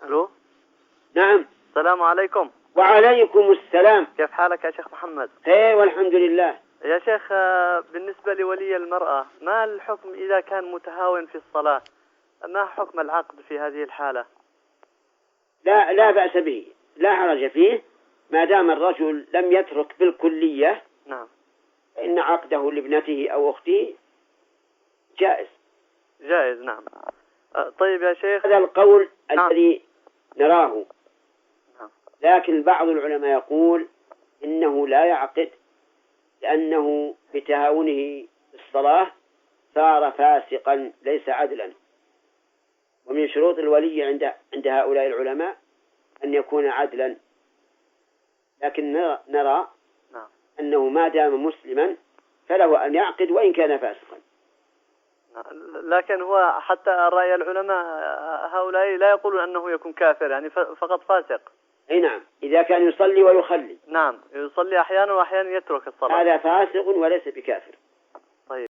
ألو. نعم. السلام عليكم. وعليكم السلام. كيف حالك يا شيخ محمد؟ خير والحمد لله. يا شيخ، بالنسبة لولي المرأة ما الحكم إذا كان متهاون في الصلاة؟ ما حكم العقد في هذه الحالة؟ لا بأس به، لا حرج فيه ما دام الرجل لم يترك بالكلية. نعم. فإن عقده لابنته أو أخته جائز. جائز، نعم. طيب يا شيخ، هذا القول نعم. الذي نراه. نعم. لكن بعض العلماء يقول إنه لا يعقد، لأنه بتهاونه بالصلاة صار فاسقا ليس عدلا. ومن شروط الولي عند هؤلاء العلماء أن يكون عدلا. لكن نرى نعم. أنه ما دام مسلما فله أن يعقد وإن كان فاسقا. لكن هو حتى رأي العلماء هؤلاء لا يقولون أنه يكون كافر، يعني فقط فاسق. أي نعم، إذا كان يصلي ويخلي. نعم، يصلي أحيانا وأحيانا يترك الصلاة. هذا فاسق وليس بكافر.